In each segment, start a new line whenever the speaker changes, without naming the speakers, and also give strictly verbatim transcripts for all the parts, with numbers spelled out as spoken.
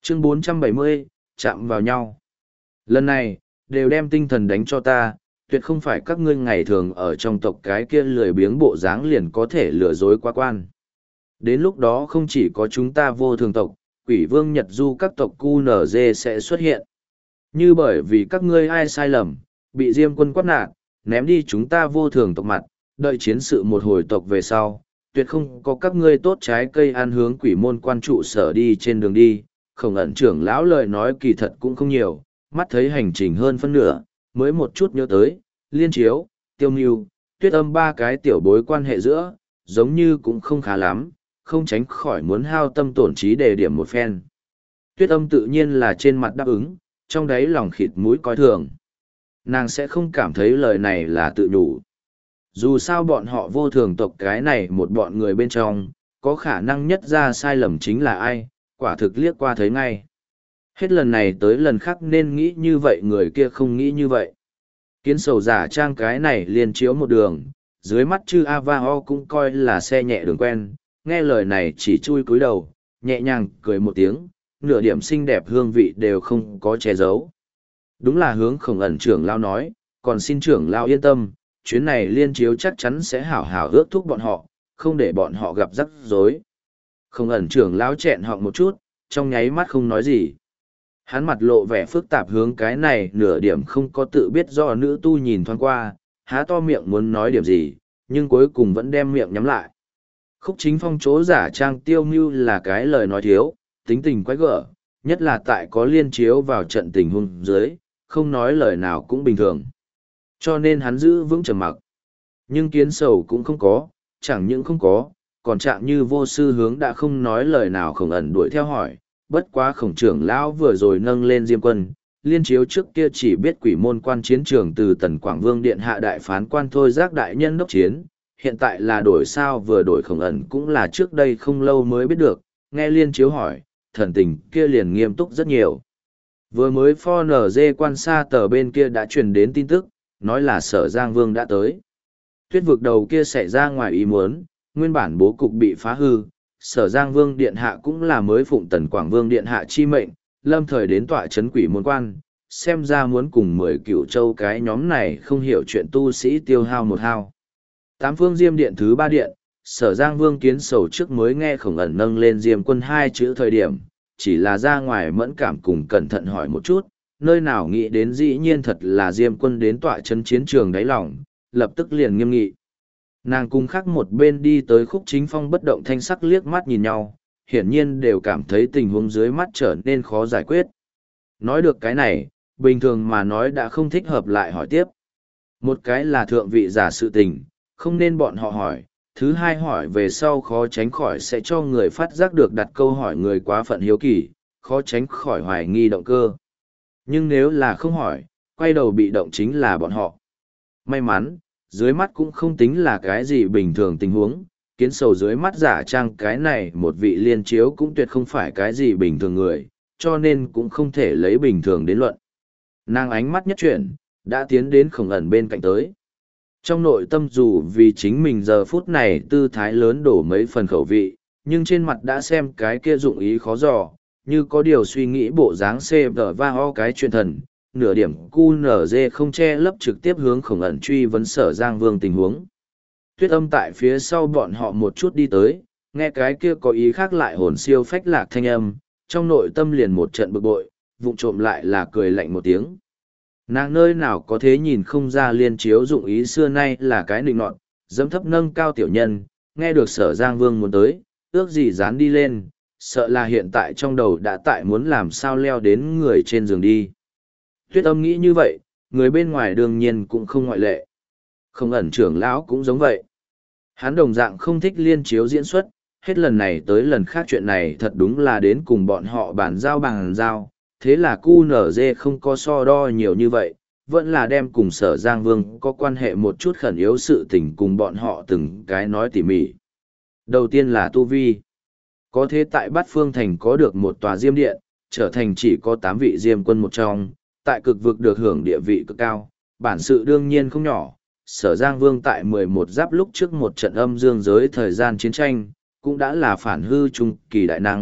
Chương bốn trăm bảy mươi, chạm vào nhau. Lần này, đều đem tinh thần đánh cho ta, tuyệt không phải các ngươi ngày thường ở trong tộc cái kia lười biếng bộ dáng liền có thể lừa dối quá quan. Đến lúc đó không chỉ có chúng ta vô thường tộc, quỷ vương Nhật Du các tộc quy en giê sẽ xuất hiện. Như bởi vì các ngươi ai sai lầm, bị Diêm quân quát nạt, ném đi chúng ta vô thường tộc mặt, đợi chiến sự một hồi tộc về sau, tuyệt không có các ngươi tốt trái cây ăn hướng quỷ môn quan trụ sở đi trên đường đi. Khổng ẩn trưởng lão lời nói kỳ thật cũng không nhiều, mắt thấy hành trình hơn phân nửa, mới một chút nhớ tới, liên chiếu, tiêu mưu, tuyết âm ba cái tiểu bối quan hệ giữa, giống như cũng không khá lắm, không tránh khỏi muốn hao tâm tổn trí đề điểm một phen. Tuyết âm tự nhiên là trên mặt đáp ứng, trong đấy lòng khịt mũi coi thường. Nàng sẽ không cảm thấy lời này là tự nhủ. Dù sao bọn họ vô thường tộc cái này một bọn người bên trong, có khả năng nhất ra sai lầm chính là ai, quả thực liếc qua thấy ngay. Hết lần này tới lần khác nên nghĩ như vậy người kia không nghĩ như vậy. Kiến sầu giả trang cái này liền chiếu một đường, dưới mắt chư Avao cũng coi là xe nhẹ đường quen, nghe lời này chỉ chui cúi đầu, nhẹ nhàng cười một tiếng, nửa điểm xinh đẹp hương vị đều không có che giấu. Đúng là hướng khổng ẩn trưởng lao nói, còn xin trưởng lao yên tâm, chuyến này liên chiếu chắc chắn sẽ hảo hảo ước thúc bọn họ, không để bọn họ gặp rắc rối. Khổng ẩn trưởng lao chẹn họng một chút, trong nháy mắt không nói gì. Hắn mặt lộ vẻ phức tạp hướng cái này nửa điểm không có tự biết do nữ tu nhìn thoáng qua, há to miệng muốn nói điểm gì, nhưng cuối cùng vẫn đem miệng nhắm lại. Khúc Chính Phong chỗ giả trang tiêu mưu là cái lời nói thiếu, tính tình quái gở, nhất là tại có liên chiếu vào trận tình huống dưới, không nói lời nào cũng bình thường. Cho nên hắn giữ vững trầm mặc. Nhưng kiến sầu cũng không có, chẳng những không có, còn trạng như vô sư hướng đã không nói lời nào khổng ẩn đuổi theo hỏi, bất quá khổng trưởng lão vừa rồi nâng lên Diêm quân, liên chiếu trước kia chỉ biết quỷ môn quan chiến trường từ Tần Quảng Vương Điện hạ đại phán quan thôi giác đại nhân đốc chiến, hiện tại là đổi sao vừa đổi khổng ẩn cũng là trước đây không lâu mới biết được, nghe liên chiếu hỏi, thần tình kia liền nghiêm túc rất nhiều. Vừa mới pho nở dê quan xa tờ bên kia đã truyền đến tin tức, nói là sở Giang Vương đã tới. Tuyết vực đầu kia xảy ra ngoài ý muốn, nguyên bản bố cục bị phá hư, sở Giang Vương Điện Hạ cũng là mới phụng Tần Quảng Vương Điện Hạ chi mệnh, lâm thời đến tọa chấn quỷ môn quan, xem ra muốn cùng mười cựu châu cái nhóm này không hiểu chuyện tu sĩ tiêu hao một hao. Tám phương Diêm Điện thứ ba điện, sở Giang Vương kiến sầu trước mới nghe khổng ẩn nâng lên Diêm quân hai chữ thời điểm, chỉ là ra ngoài mẫn cảm cùng cẩn thận hỏi một chút, nơi nào nghĩ đến dĩ nhiên thật là Diêm quân đến tọa chấn chiến trường đáy lòng, lập tức liền nghiêm nghị. Nàng cùng khác một bên đi tới Khúc Chính Phong bất động thanh sắc liếc mắt nhìn nhau, hiển nhiên đều cảm thấy tình huống dưới mắt trở nên khó giải quyết. Nói được cái này, bình thường mà nói đã không thích hợp lại hỏi tiếp. Một cái là thượng vị giả sự tình, không nên bọn họ hỏi, thứ hai hỏi về sau khó tránh khỏi sẽ cho người phát giác được đặt câu hỏi người quá phận hiếu kỳ, khó tránh khỏi hoài nghi động cơ. Nhưng nếu là không hỏi, quay đầu bị động chính là bọn họ. May mắn, dưới mắt cũng không tính là cái gì bình thường tình huống, kiến sầu dưới mắt giả trang cái này một vị liên chiếu cũng tuyệt không phải cái gì bình thường người, cho nên cũng không thể lấy bình thường đến luận. Nàng ánh mắt nhất chuyển, đã tiến đến khổng ẩn bên cạnh tới. Trong nội tâm dù vì chính mình giờ phút này tư thái lớn đổ mấy phần khẩu vị, nhưng trên mặt đã xem cái kia dụng ý khó dò, như có điều suy nghĩ bộ dáng xê vờ va ho cái chuyện thần, nửa điểm cu nở dê không che lấp trực tiếp hướng khổng ẩn truy vấn sở Giang Vương tình huống. Tuyết âm tại phía sau bọn họ một chút đi tới, nghe cái kia có ý khác lại hồn siêu phách lạc thanh âm, trong nội tâm liền một trận bực bội, vụng trộm lại là cười lạnh một tiếng. Nàng nơi nào có thế nhìn không ra liên chiếu dụng ý xưa nay là cái nịnh nọt, dẫm thấp nâng cao tiểu nhân, nghe được sở Giang Vương muốn tới, ước gì dán đi lên, sợ là hiện tại trong đầu đã tại muốn làm sao leo đến người trên giường đi. Tuyết âm nghĩ như vậy, người bên ngoài đương nhiên cũng không ngoại lệ. Không ẩn trưởng lão cũng giống vậy. Hắn đồng dạng không thích liên chiếu diễn xuất, hết lần này tới lần khác chuyện này thật đúng là đến cùng bọn họ bàn giao bàn giao, thế là cu nở dê không có so đo nhiều như vậy, vẫn là đem cùng sở Giang Vương có quan hệ một chút khẩn yếu sự tình cùng bọn họ từng cái nói tỉ mỉ. Đầu tiên là Tu Vi. Có thế tại Bát Phương Thành có được một tòa diêm điện, trở thành chỉ có tám vị diêm quân một trong, tại cực vực được hưởng địa vị cực cao, bản sự đương nhiên không nhỏ. Sở Giang Vương tại mười một giáp lúc trước một trận âm dương giới thời gian chiến tranh, cũng đã là phản hư trung kỳ đại năng,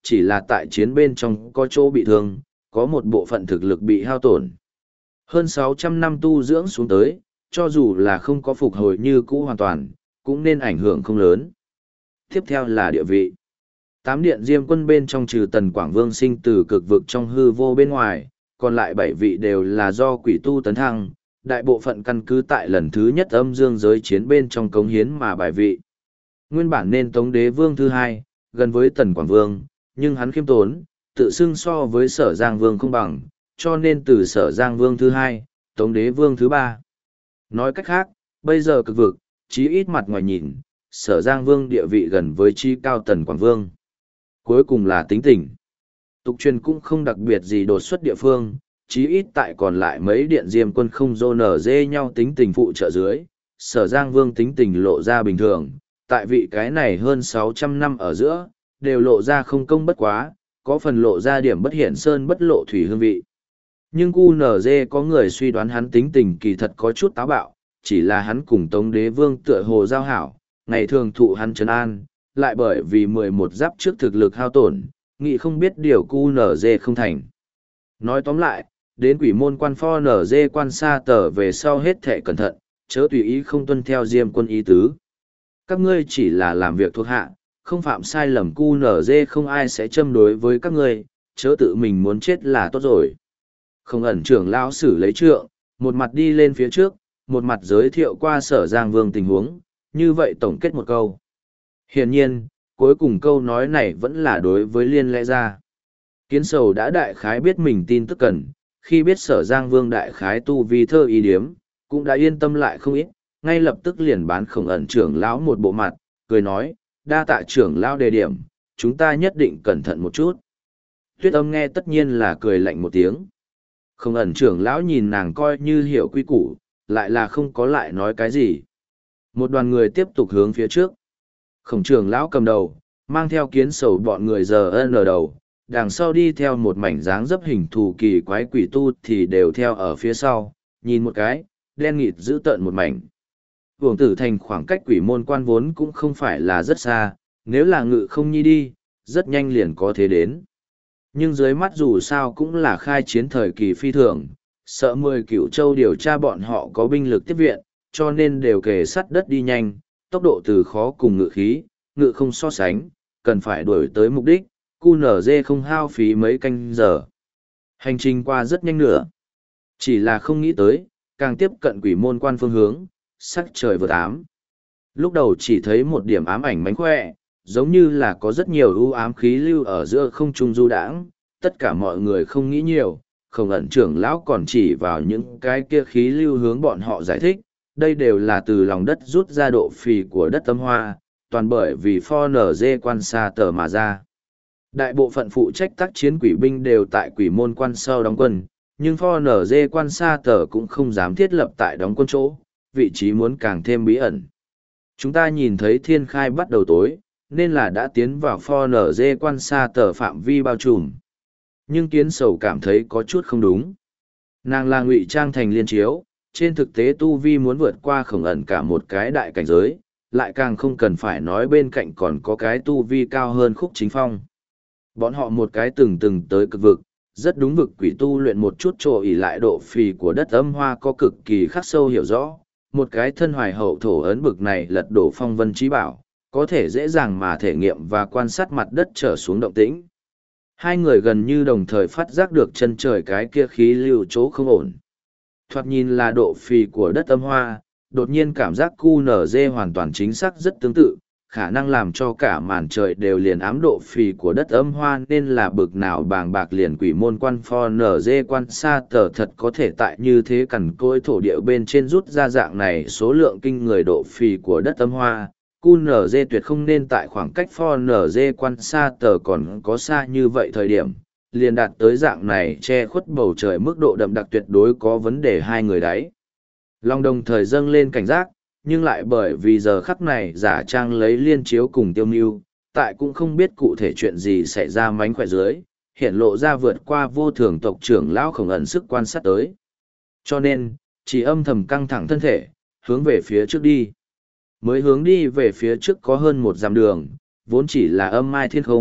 chỉ là tại chiến bên trong có chỗ bị thương, có một bộ phận thực lực bị hao tổn. Hơn sáu trăm năm tu dưỡng xuống tới, cho dù là không có phục hồi như cũ hoàn toàn, cũng nên ảnh hưởng không lớn. Tiếp theo là địa vị. Tám điện diêm quân bên trong trừ Tần Quảng Vương sinh từ cực vực trong hư vô bên ngoài, còn lại bảy vị đều là do quỷ tu tấn thăng, đại bộ phận căn cứ tại lần thứ nhất âm dương giới chiến bên trong cống hiến mà bài vị. Nguyên bản nên Tống Đế Vương thứ hai, gần với Tần Quảng Vương, nhưng hắn khiêm tốn, tự xưng so với Sở Giang Vương không bằng, cho nên từ Sở Giang Vương thứ hai, Tống Đế Vương thứ ba. Nói cách khác, bây giờ cực vực, chí ít mặt ngoài nhìn, Sở Giang Vương địa vị gần với chi cao Tần Quảng Vương. Cuối cùng là tính tình. Tục truyền cũng không đặc biệt gì đột xuất địa phương, chí ít tại còn lại mấy điện diêm quân không dô nở dê nhau tính tình phụ trợ dưới, Sở Giang Vương tính tình lộ ra bình thường, tại vị cái này hơn sáu trăm năm ở giữa, đều lộ ra không công bất quá, có phần lộ ra điểm bất hiển sơn bất lộ thủy hương vị. Nhưng cu nở dê có người suy đoán hắn tính tình kỳ thật có chút táo bạo, chỉ là hắn cùng Tống Đế Vương tựa hồ giao hảo, ngày thường thụ hắn trấn an, lại bởi vì mười một giáp trước thực lực hao tổn, nghị không biết điều cu nở dê không thành. Nói tóm lại, đến quỷ môn quan pho nở dê quan xa tờ về sau hết thể cẩn thận, chớ tùy ý không tuân theo diêm quân ý tứ. Các ngươi chỉ là làm việc thuộc hạ, không phạm sai lầm cu nở dê không ai sẽ châm đối với các ngươi, chớ tự mình muốn chết là tốt rồi. Không ẩn trưởng lão sử lấy trượng, một mặt đi lên phía trước, một mặt giới thiệu qua Sở Giang Vương tình huống, như vậy tổng kết một câu. Hiển nhiên, cuối cùng câu nói này vẫn là đối với Liên lẽ ra. Kiến sầu đã đại khái biết mình tin tức cần, khi biết Sở Giang Vương đại khái tu vi thơ ý điếm, cũng đã yên tâm lại không ít, ngay lập tức liền bán Khổng ẩn trưởng lão một bộ mặt, cười nói, đa tạ trưởng lão đề điểm, chúng ta nhất định cẩn thận một chút. Tuyết Âm nghe tất nhiên là cười lạnh một tiếng. Khổng ẩn trưởng lão nhìn nàng coi như hiểu quy củ, lại là không có lại nói cái gì. Một đoàn người tiếp tục hướng phía trước. Khổng trưởng lão cầm đầu, mang theo kiến sầu bọn người giờ ân ở đầu, đằng sau đi theo một mảnh dáng dấp hình thù kỳ quái quỷ tu thì đều theo ở phía sau, nhìn một cái, đen nghịt giữ tợn một mảnh. Vương tử thành khoảng cách quỷ môn quan vốn cũng không phải là rất xa, nếu là ngự không nhi đi, rất nhanh liền có thể đến. Nhưng dưới mắt dù sao cũng là khai chiến thời kỳ phi thường, sợ mười cửu châu điều tra bọn họ có binh lực tiếp viện, cho nên đều kề sắt đất đi nhanh, tốc độ từ khó cùng ngự khí, ngự không so sánh, cần phải đuổi tới mục đích, cu nở dê không hao phí mấy canh giờ. Hành trình qua rất nhanh nữa. Chỉ là không nghĩ tới, càng tiếp cận quỷ môn quan phương hướng, sắc trời vượt ám. Lúc đầu chỉ thấy một điểm ám ảnh mánh khỏe, giống như là có rất nhiều ưu ám khí lưu ở giữa không trung du đãng, tất cả mọi người không nghĩ nhiều, không ẩn trưởng lão còn chỉ vào những cái kia khí lưu hướng bọn họ giải thích, đây đều là từ lòng đất rút ra độ phì của đất tâm hoa, toàn bởi vì pho nở dê quan xa tờ mà ra. Đại bộ phận phụ trách tác chiến quỷ binh đều tại quỷ môn quan sau đóng quân, nhưng pho nở dê quan xa tờ cũng không dám thiết lập tại đóng quân chỗ, vị trí muốn càng thêm bí ẩn. Chúng ta nhìn thấy thiên khai bắt đầu tối, nên là đã tiến vào pho nở dê quan xa tờ phạm vi bao trùm. Nhưng kiến sầu cảm thấy có chút không đúng. Nàng là ngụy trang thành liên chiếu, trên thực tế tu vi muốn vượt qua khổng ẩn cả một cái đại cảnh giới, lại càng không cần phải nói bên cạnh còn có cái tu vi cao hơn khúc chính phong. Bọn họ một cái từng từng tới cực vực, rất đúng vực quỷ tu luyện một chút trộ ỉ lại độ phì của đất âm hoa có cực kỳ khắc sâu hiểu rõ, một cái thân hoài hậu thổ ấn bực này lật đổ phong vân trí bảo, có thể dễ dàng mà thể nghiệm và quan sát mặt đất trở xuống động tĩnh. Hai người gần như đồng thời phát giác được chân trời cái kia khí lưu chỗ không ổn. Thoạt nhìn là độ phì của đất âm hoa, đột nhiên cảm giác cu nở dê hoàn toàn chính xác rất tương tự, khả năng làm cho cả màn trời đều liền ám độ phì của đất âm hoa nên là bực nào bàng bạc liền quỷ môn quan pho nở dê quan xa tờ thật có thể tại như thế cằn côi thổ địa bên trên rút ra dạng này số lượng kinh người độ phì của đất âm hoa. Cu nở dê tuyệt không nên tại khoảng cách pho nở dê quan xa tờ còn có xa như vậy thời điểm, liền đạt tới dạng này che khuất bầu trời mức độ đậm đặc tuyệt đối có vấn đề hai người đấy. Long đồng thời dâng lên cảnh giác, nhưng lại bởi vì giờ khắc này giả trang lấy liên chiếu cùng tiêu mưu, tại cũng không biết cụ thể chuyện gì xảy ra mánh khỏe dưới, hiện lộ ra vượt qua vô thường tộc trưởng lão khổng ẩn sức quan sát tới. Cho nên, chỉ âm thầm căng thẳng thân thể, hướng về phía trước đi. Mới hướng đi về phía trước có hơn một dặm đường, vốn chỉ là âm mai thiên không,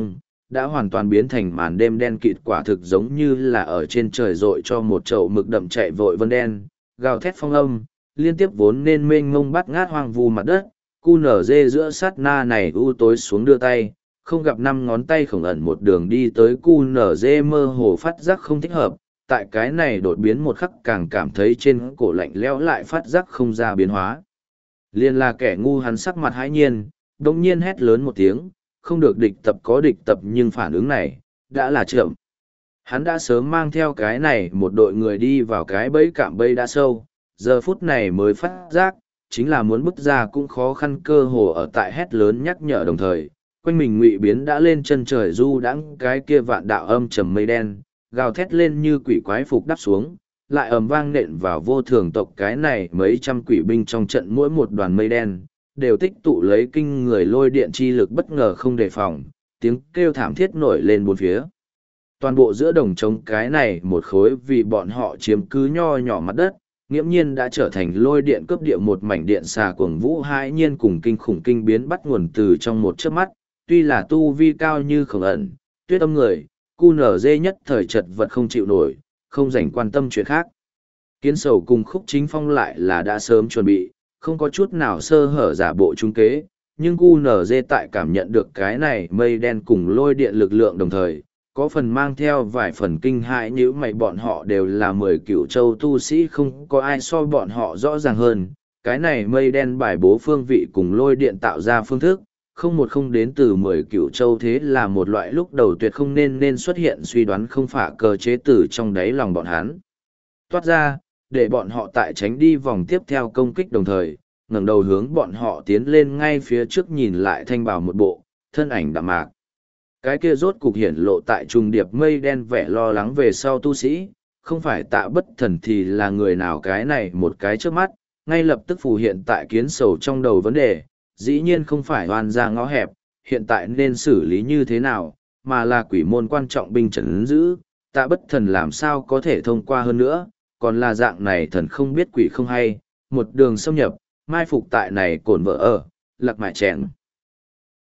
đã hoàn toàn biến thành màn đêm đen kịt, quả thực giống như là ở trên trời rội cho một chậu mực đậm chạy vội vân đen, gào thét phong âm, liên tiếp vốn nên mênh mông bắt ngát hoang vu mặt đất, cu nở dê giữa sát na này u tối xuống đưa tay, không gặp năm ngón tay khổng ẩn một đường đi tới cu nở dê mơ hồ phát giác không thích hợp, tại cái này đột biến một khắc càng cảm thấy trên cổ lạnh lẽo lại phát giác không ra biến hóa. Liên là kẻ ngu hắn sắc mặt hãi nhiên, đồng nhiên hét lớn một tiếng, không được địch tập có địch tập nhưng phản ứng này, đã là chậm. Hắn đã sớm mang theo cái này một đội người đi vào cái bẫy cạm bẫy đã sâu, giờ phút này mới phát giác, chính là muốn bước ra cũng khó khăn, cơ hồ ở tại hét lớn nhắc nhở đồng thời, quanh mình ngụy biến đã lên chân trời du đãng cái kia vạn đạo âm trầm mây đen, gào thét lên như quỷ quái phục đắp xuống, lại ầm vang nện vào vô thường tộc cái này mấy trăm quỷ binh trong trận, mỗi một đoàn mây đen đều tích tụ lấy kinh người lôi điện chi lực bất ngờ không đề phòng, tiếng kêu thảm thiết nổi lên bốn phía. Toàn bộ giữa đồng trống cái này một khối vì bọn họ chiếm cứ nho nhỏ mặt đất, nghiễm nhiên đã trở thành lôi điện cướp địa, một mảnh điện xà cuồng vũ hãi nhiên cùng kinh khủng kinh biến bắt nguồn từ trong một chớp mắt, tuy là tu vi cao như Khổng Ẩn, Tuyết Âm người, cu nở dê nhất thời chật vật không chịu nổi, không dành quan tâm chuyện khác. Kiến Sầu cùng Khúc Chính Phong lại là đã sớm chuẩn bị, không có chút nào sơ hở giả bộ trung kế, nhưng cu nở dê tại cảm nhận được cái này mây đen cùng lôi điện lực lượng đồng thời, có phần mang theo vài phần kinh hãi, như mày bọn họ đều là mười cựu châu tu sĩ, không có ai so bọn họ rõ ràng hơn. Cái này mây đen bài bố phương vị cùng lôi điện tạo ra phương thức, không một không đến từ mười cựu châu, thế là một loại lúc đầu tuyệt không nên nên xuất hiện suy đoán không phả cơ chế tử trong đáy lòng bọn hắn. Toát ra, để bọn họ tại tránh đi vòng tiếp theo công kích đồng thời, ngẩng đầu hướng bọn họ tiến lên ngay phía trước nhìn lại thanh bào một bộ, thân ảnh đạm mạc. Cái kia rốt cục hiển lộ tại trùng điệp mây đen vẻ lo lắng về sau tu sĩ, không phải Tạ Bất Thần thì là người nào, cái này một cái trước mắt, ngay lập tức phù hiện tại Kiến Sầu trong đầu vấn đề, dĩ nhiên không phải oan ra ngõ hẹp, hiện tại nên xử lý như thế nào, mà là quỷ môn quan trọng binh trấn giữ, Tạ Bất Thần làm sao có thể thông qua hơn nữa, còn là dạng này thần không biết quỷ không hay, một đường xâm nhập, mai phục tại này cổn vợ ở, lạc mại chèn.